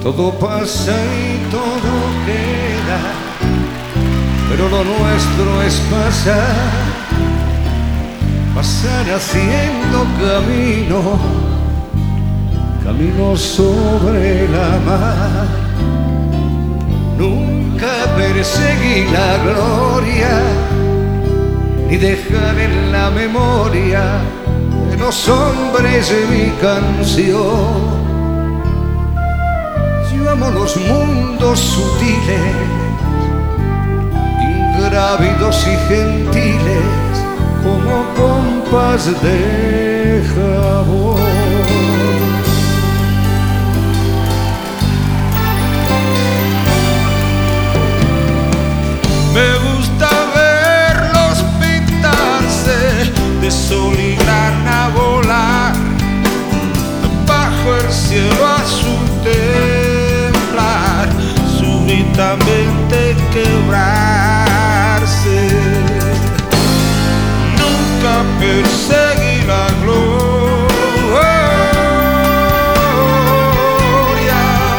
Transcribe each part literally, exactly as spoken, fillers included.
Todo pasa y todo queda, pero lo nuestro es pasar, pasar haciendo camino, camino sobre la mar. Nunca perseguí la gloria, ni dejar en la memoria de los hombres de mi canción. Yo amo los mundos sutiles, ingrávidos y gentiles, como pompas de jabón. Me gusta verlos pintarse de sol y grana, volar bajo el cielo azul, temblar, súbitamente quebrarse. Nunca perseguí la gloria.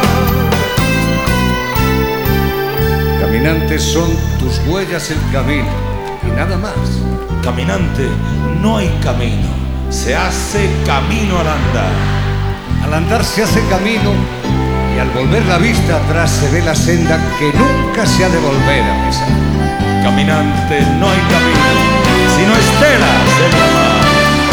Caminantes son tus huellas el camino y nada más. Caminante, no hay camino, se hace camino al andar. Al andar se hace camino y al volver la vista atrás se ve la senda que nunca se ha de volver a pisar. Caminante, no hay camino, sino estelas en la mar.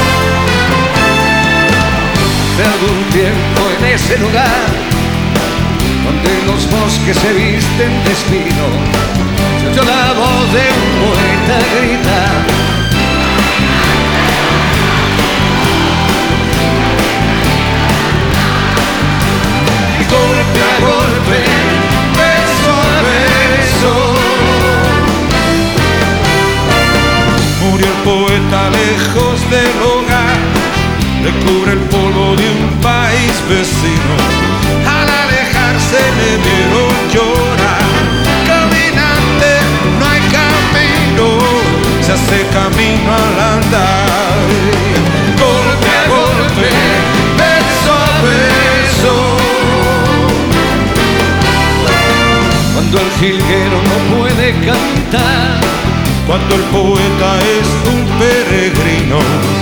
Hace algún tiempo en ese lugar donde los bosques se visten de espino, se oyó la voz de un poeta gritar: y golpe a golpe, beso a beso, murió el poeta lejos del hogar, le cubre el polvo de un país vecino. Al alejarse le vieron llorar. Caminante, no hay camino, se hace camino al andar. Golpe a golpe, beso a beso. cuando el jilguero no puede cantar, Cuando el poeta es un peregrino,